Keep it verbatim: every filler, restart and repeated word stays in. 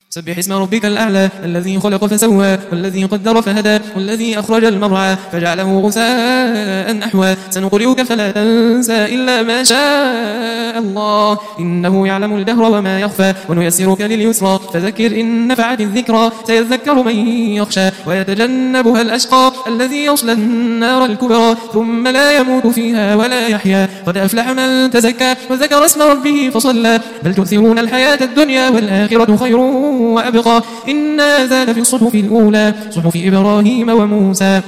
سبح اسم ربك الأعلى الذي خلق فسوى والذي قدر فهدى والذي أخرج المرعى فجعله غثاء أحوى سنقرئك فلا تنسى إلا ما شاء الله إنه يعلم الجهر وما يخفى ونيسرك لليسرى فذكر إن نفعت الذكرى سيذكر من يخشى ويتجنبها الأشقى الذي يصلى النار الكبرى ثم لا يموت فيها ولا يحيا قد أفلح من تزكى وذكر اسم ربه فصلى بل تؤثرون الحياة الدنيا والآخرة خير وأبقى إن هذا لفي الصحف الأولى صحف إبراهيم وموسى.